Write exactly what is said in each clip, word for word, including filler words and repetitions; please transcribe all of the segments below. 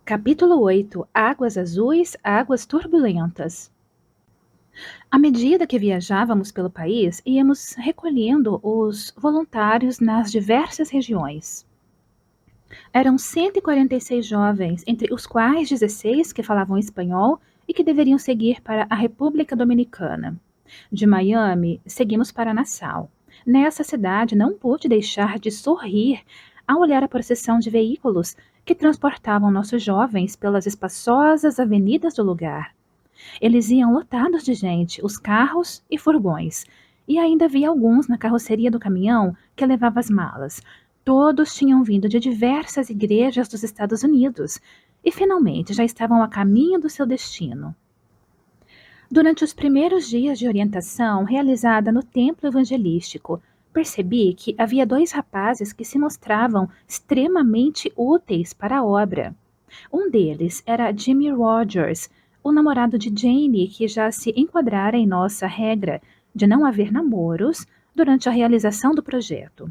Capítulo oito. Águas azuis, águas turbulentas. À medida que viajávamos pelo país, íamos recolhendo os voluntários nas diversas regiões. Eram cento e quarenta e seis jovens, entre os quais dezesseis que falavam espanhol e que deveriam seguir para a República Dominicana. De Miami, seguimos para Nassau. Nessa cidade, não pude deixar de sorrir ao olhar a procissão de veículos que transportavam nossos jovens pelas espaçosas avenidas do lugar. Eles iam lotados de gente, os carros e furgões, e ainda havia alguns na carroceria do caminhão que levava as malas. Todos tinham vindo de diversas igrejas dos Estados Unidos e finalmente já estavam a caminho do seu destino. Durante os primeiros dias de orientação realizada no templo evangelístico, percebi que havia dois rapazes que se mostravam extremamente úteis para a obra. Um deles era Jimmy Rogers, o namorado de Jane, que já se enquadrara em nossa regra de não haver namoros durante a realização do projeto.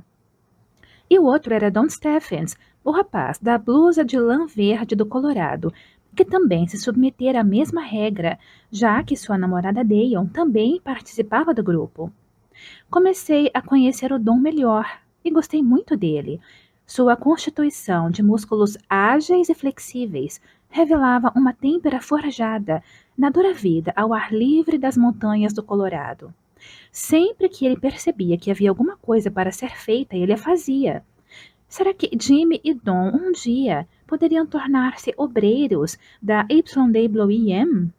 E o outro era Don Stephens, o rapaz da blusa de lã verde do Colorado, que também se submetera à mesma regra, já que sua namorada Dayon também participava do grupo. Comecei a conhecer o Dom melhor e gostei muito dele. Sua constituição de músculos ágeis e flexíveis revelava uma têmpera forjada na dura vida ao ar livre das montanhas do Colorado. Sempre que ele percebia que havia alguma coisa para ser feita, ele a fazia. Será que Jimmy e Don um dia poderiam tornar-se obreiros da Y W M?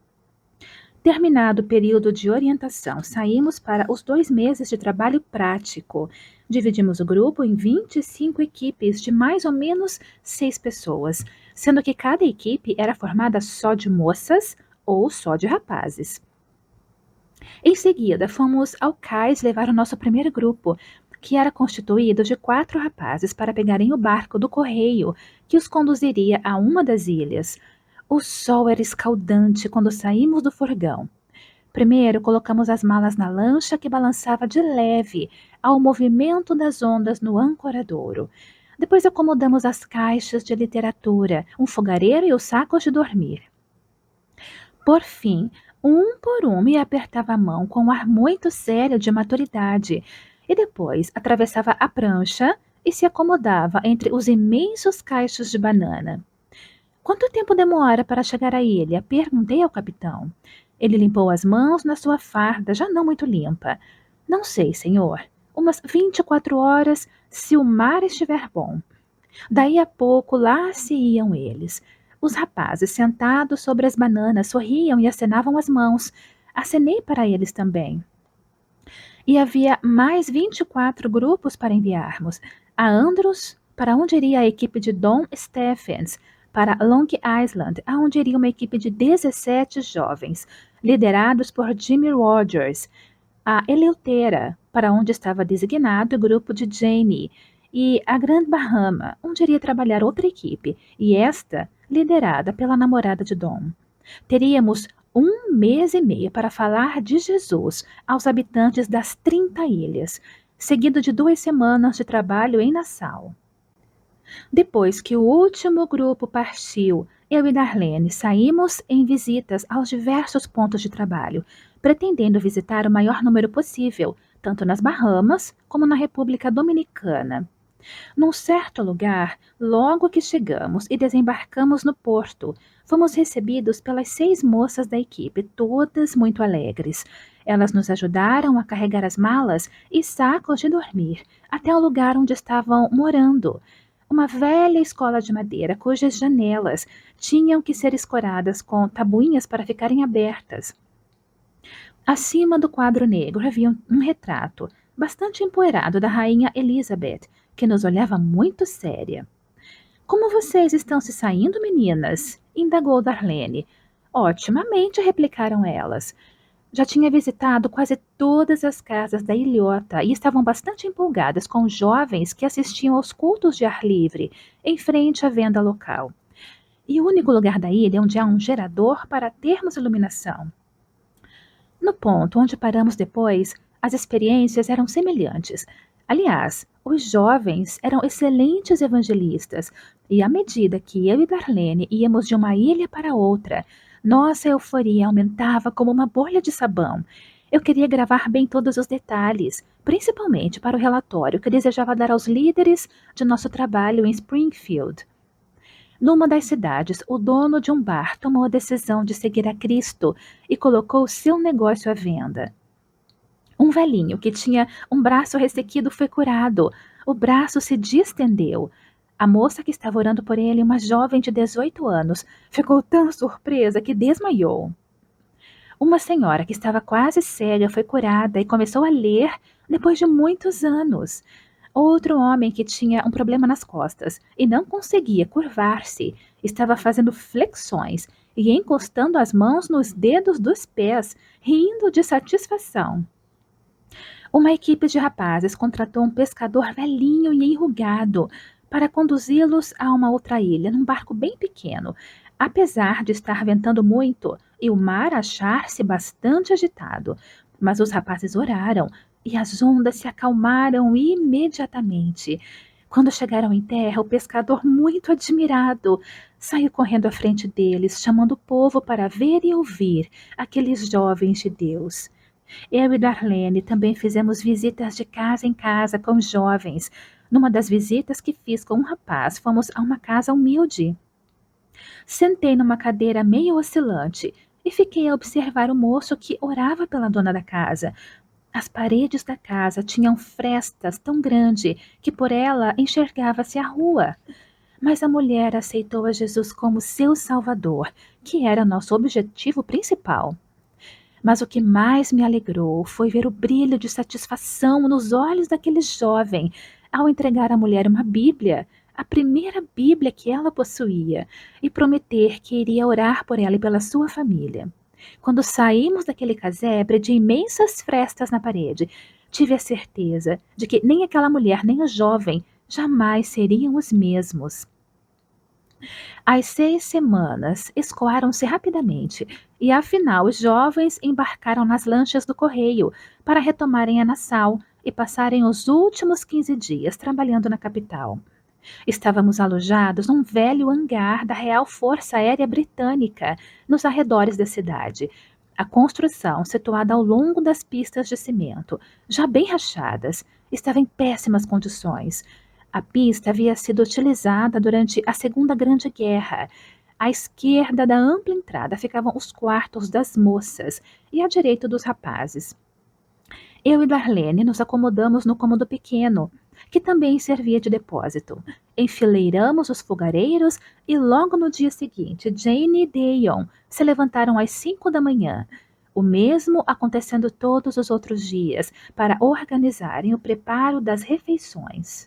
Terminado o período de orientação, saímos para os dois meses de trabalho prático. Dividimos o grupo em vinte e cinco equipes de mais ou menos seis pessoas, sendo que cada equipe era formada só de moças ou só de rapazes. Em seguida, fomos ao cais levar o nosso primeiro grupo, que era constituído de quatro rapazes para pegarem o barco do correio que os conduziria a uma das ilhas. O sol era escaldante quando saímos do furgão. Primeiro, colocamos as malas na lancha que balançava de leve ao movimento das ondas no ancoradouro. Depois acomodamos as caixas de literatura, um fogareiro e os sacos de dormir. Por fim, um por um me apertava a mão com um ar muito sério de maturidade e depois atravessava a prancha e se acomodava entre os imensos caixos de banana. Quanto tempo demora para chegar à ilha? Perguntei ao capitão. Ele limpou as mãos na sua farda, já não muito limpa. Não sei, senhor. Umas vinte e quatro horas, se o mar estiver bom. Daí a pouco, lá se iam eles. Os rapazes, sentados sobre as bananas, sorriam e acenavam as mãos. Acenei para eles também. E havia mais vinte e quatro grupos para enviarmos. A Andros, para onde iria a equipe de Don Stephens, para Long Island, aonde iria uma equipe de dezessete jovens, liderados por Jimmy Rogers, a Eleutera, para onde estava designado o grupo de Jane, e a Grand Bahama, onde iria trabalhar outra equipe, e esta liderada pela namorada de Dom. Teríamos um mês e meio para falar de Jesus aos habitantes das trinta ilhas, seguido de duas semanas de trabalho em Nassau. Depois que o último grupo partiu, eu e Darlene saímos em visitas aos diversos pontos de trabalho, pretendendo visitar o maior número possível, tanto nas Bahamas como na República Dominicana. Num certo lugar, logo que chegamos e desembarcamos no porto, fomos recebidos pelas seis moças da equipe, todas muito alegres. Elas nos ajudaram a carregar as malas e sacos de dormir até o lugar onde estavam morando. Uma velha escola de madeira cujas janelas tinham que ser escoradas com tabuinhas para ficarem abertas. Acima do quadro negro havia um retrato, bastante empoeirado, da rainha Elizabeth, que nos olhava muito séria. Como vocês estão se saindo, meninas? Indagou Darlene. Otimamente, replicaram elas. Já tinha visitado quase todas as casas da ilhota e estavam bastante empolgadas com os jovens que assistiam aos cultos de ar livre, em frente à venda local. E o único lugar da ilha onde há um gerador para termos iluminação. No ponto onde paramos depois, as experiências eram semelhantes. Aliás, os jovens eram excelentes evangelistas, e à medida que eu e Darlene íamos de uma ilha para outra, nossa euforia aumentava como uma bolha de sabão. Eu queria gravar bem todos os detalhes, principalmente para o relatório que desejava dar aos líderes de nosso trabalho em Springfield. Numa das cidades, o dono de um bar tomou a decisão de seguir a Cristo e colocou seu negócio à venda. Um velhinho que tinha um braço ressequido foi curado. O braço se distendeu. A moça que estava orando por ele, uma jovem de dezoito anos, ficou tão surpresa que desmaiou. Uma senhora que estava quase cega foi curada e começou a ler depois de muitos anos. Outro homem que tinha um problema nas costas e não conseguia curvar-se, estava fazendo flexões e encostando as mãos nos dedos dos pés, rindo de satisfação. Uma equipe de rapazes contratou um pescador velhinho e enrugado para conduzi-los a uma outra ilha, num barco bem pequeno, apesar de estar ventando muito e o mar achar-se bastante agitado. Mas os rapazes oraram e as ondas se acalmaram imediatamente. Quando chegaram em terra, o pescador, muito admirado, saiu correndo à frente deles, chamando o povo para ver e ouvir aqueles jovens de Deus. Eu e Darlene também fizemos visitas de casa em casa com jovens. Numa das visitas que fiz com um rapaz, fomos a uma casa humilde. Sentei numa cadeira meio oscilante e fiquei a observar o moço que orava pela dona da casa. As paredes da casa tinham frestas tão grandes que por ela enxergava-se a rua. Mas a mulher aceitou a Jesus como seu Salvador, que era nosso objetivo principal. Mas o que mais me alegrou foi ver o brilho de satisfação nos olhos daquele jovem ao entregar à mulher uma Bíblia, a primeira Bíblia que ela possuía, e prometer que iria orar por ela e pela sua família. Quando saímos daquele casebre de imensas frestas na parede, tive a certeza de que nem aquela mulher nem o jovem jamais seriam os mesmos. As seis semanas escoaram-se rapidamente e, afinal, os jovens embarcaram nas lanchas do correio para retomarem a Nassau e passarem os últimos quinze dias trabalhando na capital. Estávamos alojados num velho hangar da Real Força Aérea Britânica, nos arredores da cidade. A construção, situada ao longo das pistas de cimento, já bem rachadas, estava em péssimas condições. A pista havia sido utilizada durante a Segunda Grande Guerra. À esquerda da ampla entrada ficavam os quartos das moças e à direita dos rapazes. Eu e Darlene nos acomodamos no cômodo pequeno, que também servia de depósito. Enfileiramos os fogareiros e logo no dia seguinte, Jane e Dion se levantaram às cinco da manhã. O mesmo acontecendo todos os outros dias, para organizarem o preparo das refeições.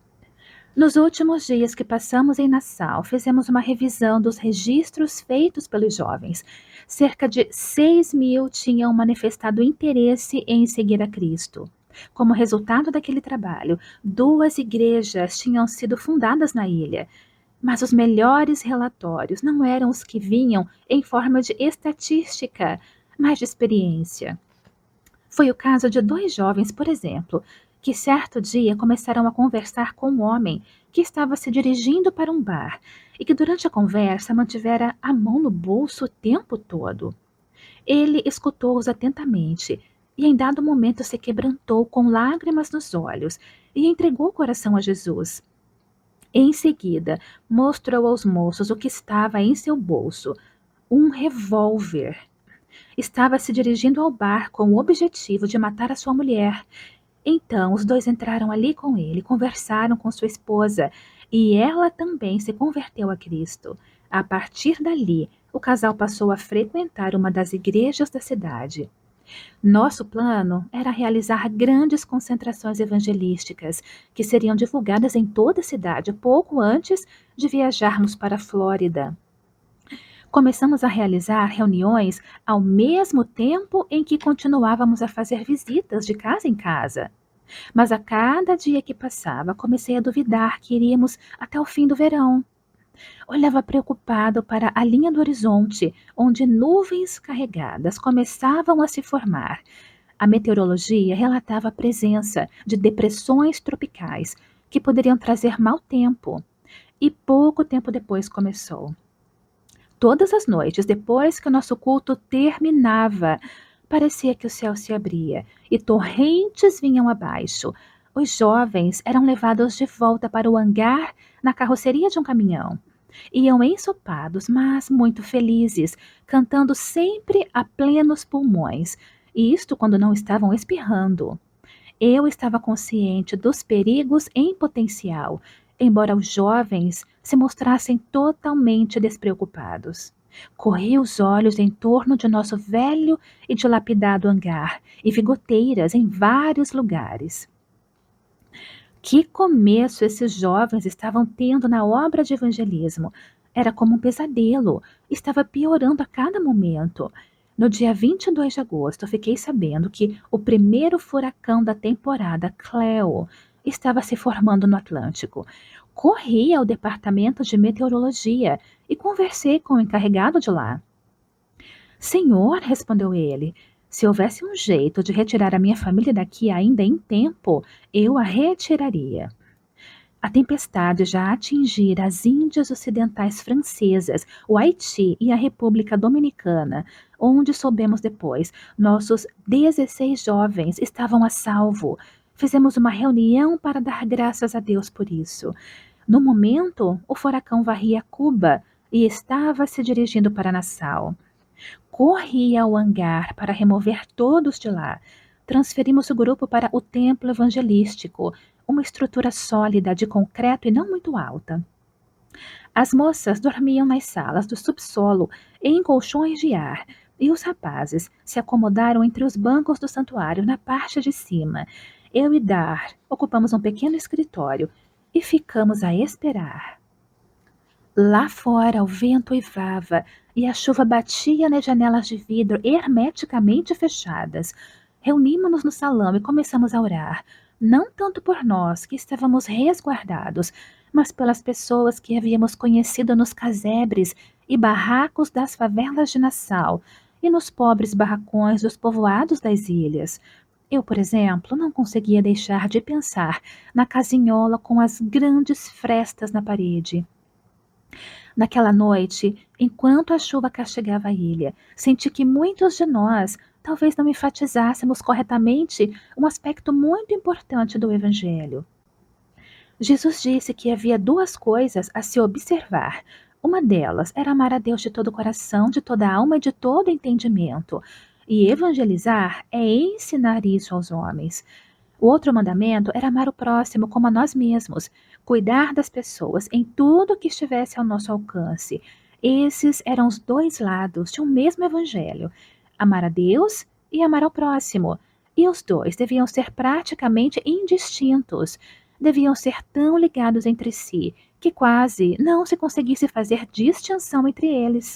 Nos últimos dias que passamos em Nassau, fizemos uma revisão dos registros feitos pelos jovens. Cerca de seis mil tinham manifestado interesse em seguir a Cristo. Como resultado daquele trabalho, duas igrejas tinham sido fundadas na ilha. Mas os melhores relatórios não eram os que vinham em forma de estatística, mas de experiência. Foi o caso de dois jovens, por exemplo, que certo dia começaram a conversar com um homem que estava se dirigindo para um bar e que durante a conversa mantivera a mão no bolso o tempo todo. Ele escutou-os atentamente e em dado momento se quebrantou com lágrimas nos olhos e entregou o coração a Jesus. Em seguida, mostrou aos moços o que estava em seu bolso, um revólver. Estava se dirigindo ao bar com o objetivo de matar a sua mulher. Então, os dois entraram ali com ele, conversaram com sua esposa, e ela também se converteu a Cristo. A partir dali, o casal passou a frequentar uma das igrejas da cidade. Nosso plano era realizar grandes concentrações evangelísticas, que seriam divulgadas em toda a cidade pouco antes de viajarmos para a Flórida. Começamos a realizar reuniões ao mesmo tempo em que continuávamos a fazer visitas de casa em casa. Mas a cada dia que passava, comecei a duvidar que iríamos até o fim do verão. Olhava preocupado para a linha do horizonte, onde nuvens carregadas começavam a se formar. A meteorologia relatava a presença de depressões tropicais que poderiam trazer mau tempo. E pouco tempo depois começou. Todas as noites, depois que o nosso culto terminava, parecia que o céu se abria e torrentes vinham abaixo. Os jovens eram levados de volta para o hangar na carroceria de um caminhão. Iam ensopados, mas muito felizes, cantando sempre a plenos pulmões, e isto quando não estavam espirrando. Eu estava consciente dos perigos em potencial, embora os jovens se mostrassem totalmente despreocupados. Corri os olhos em torno de nosso velho e dilapidado hangar e vi goteiras em vários lugares. Que começo esses jovens estavam tendo na obra de evangelismo! Era como um pesadelo, estava piorando a cada momento. No dia vinte e dois de agosto, fiquei sabendo que o primeiro furacão da temporada, Cleo, estava se formando no Atlântico. Corri ao departamento de meteorologia e conversei com o encarregado de lá. Senhor, respondeu ele, se houvesse um jeito de retirar a minha família daqui ainda em tempo, eu a retiraria. A tempestade já atingira as Índias Ocidentais Francesas, o Haiti e a República Dominicana, onde soubemos depois, nossos dezesseis jovens estavam a salvo. Fizemos uma reunião para dar graças a Deus por isso. No momento, o furacão varria Cuba e estava se dirigindo para Nassau. Corri ao hangar para remover todos de lá. Transferimos o grupo para o templo evangelístico, uma estrutura sólida de concreto e não muito alta. As moças dormiam nas salas do subsolo em colchões de ar, e os rapazes se acomodaram entre os bancos do santuário na parte de cima. Eu e Dar ocupamos um pequeno escritório e ficamos a esperar. Lá fora o vento uivava e a chuva batia nas janelas de vidro hermeticamente fechadas. Reunimos-nos no salão e começamos a orar, não tanto por nós, que estávamos resguardados, mas pelas pessoas que havíamos conhecido nos casebres e barracos das favelas de Nassau e nos pobres barracões dos povoados das ilhas. Eu, por exemplo, não conseguia deixar de pensar na casinhola com as grandes frestas na parede. Naquela noite, enquanto a chuva castigava a ilha, senti que muitos de nós talvez não enfatizássemos corretamente um aspecto muito importante do Evangelho. Jesus disse que havia duas coisas a se observar. Uma delas era amar a Deus de todo o coração, de toda a alma e de todo o entendimento. E evangelizar é ensinar isso aos homens. O outro mandamento era amar o próximo como a nós mesmos, cuidar das pessoas em tudo que estivesse ao nosso alcance. Esses eram os dois lados de um mesmo evangelho, amar a Deus e amar ao próximo. E os dois deviam ser praticamente indistintos, deviam ser tão ligados entre si que quase não se conseguisse fazer distinção entre eles.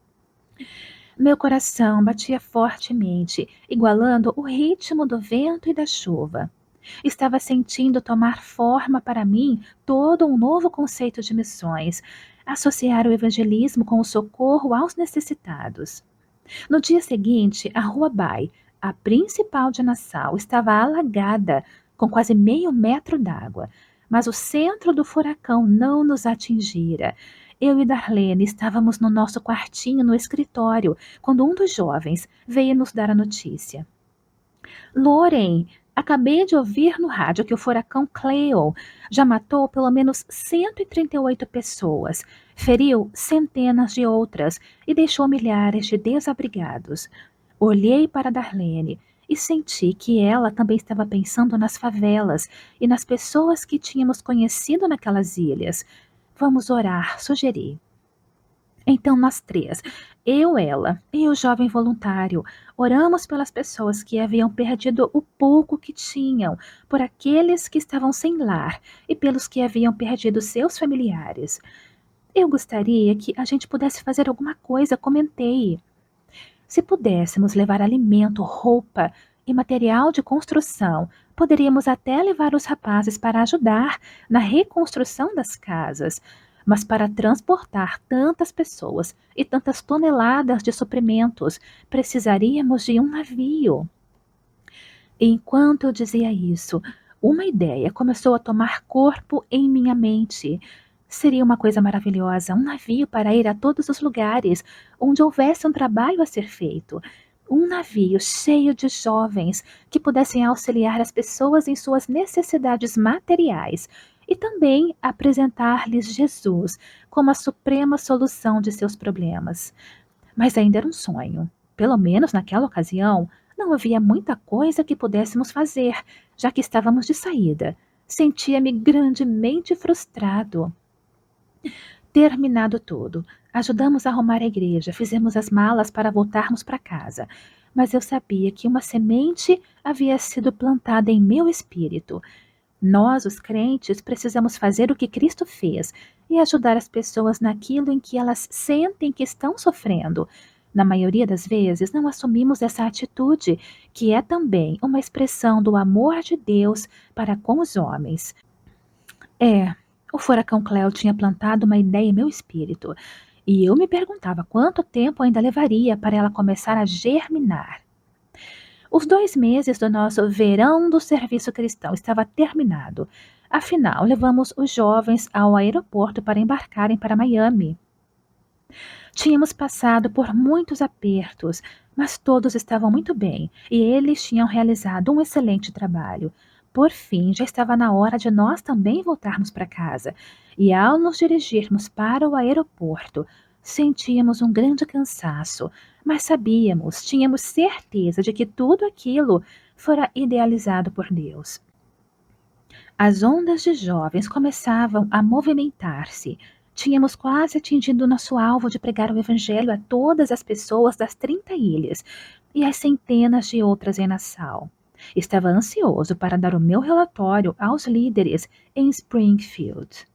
Meu coração batia fortemente, igualando o ritmo do vento e da chuva. Estava sentindo tomar forma para mim todo um novo conceito de missões, associar o evangelismo com o socorro aos necessitados. No dia seguinte, a Rua Bai, a principal de Nassau, estava alagada, com quase meio metro d'água, mas o centro do furacão não nos atingira. Eu e Darlene estávamos no nosso quartinho no escritório, quando um dos jovens veio nos dar a notícia. Loren, acabei de ouvir no rádio que o furacão Cleo já matou pelo menos cento e trinta e oito pessoas, feriu centenas de outras e deixou milhares de desabrigados. Olhei para Darlene e senti que ela também estava pensando nas favelas e nas pessoas que tínhamos conhecido naquelas ilhas. Vamos orar, sugeri. Então nós três, eu, ela e o jovem voluntário, oramos pelas pessoas que haviam perdido o pouco que tinham, por aqueles que estavam sem lar e pelos que haviam perdido seus familiares. Eu gostaria que a gente pudesse fazer alguma coisa, comentei. Se pudéssemos levar alimento, roupa e material de construção, poderíamos até levar os rapazes para ajudar na reconstrução das casas. Mas para transportar tantas pessoas e tantas toneladas de suprimentos, precisaríamos de um navio. Enquanto eu dizia isso, uma ideia começou a tomar corpo em minha mente. Seria uma coisa maravilhosa, um navio para ir a todos os lugares onde houvesse um trabalho a ser feito. Um navio cheio de jovens que pudessem auxiliar as pessoas em suas necessidades materiais e também apresentar-lhes Jesus como a suprema solução de seus problemas. Mas ainda era um sonho. Pelo menos naquela ocasião, não havia muita coisa que pudéssemos fazer, já que estávamos de saída. Sentia-me grandemente frustrado. Terminado tudo, ajudamos a arrumar a igreja, fizemos as malas para voltarmos para casa. Mas eu sabia que uma semente havia sido plantada em meu espírito. Nós, os crentes, precisamos fazer o que Cristo fez e ajudar as pessoas naquilo em que elas sentem que estão sofrendo. Na maioria das vezes, não assumimos essa atitude, que é também uma expressão do amor de Deus para com os homens. É, o furacão Cleo tinha plantado uma ideia em meu espírito, e eu me perguntava quanto tempo ainda levaria para ela começar a germinar. Os dois meses do nosso verão do serviço cristão estava terminado. Afinal, levamos os jovens ao aeroporto para embarcarem para Miami. Tínhamos passado por muitos apertos, mas todos estavam muito bem e eles tinham realizado um excelente trabalho. Por fim, já estava na hora de nós também voltarmos para casa. E ao nos dirigirmos para o aeroporto, sentíamos um grande cansaço, mas sabíamos, tínhamos certeza de que tudo aquilo fora idealizado por Deus. As ondas de jovens começavam a movimentar-se. Tínhamos quase atingido nosso alvo de pregar o Evangelho a todas as pessoas das trinta ilhas e as centenas de outras em Nassau. Estava ansioso para dar o meu relatório aos líderes em Springfield.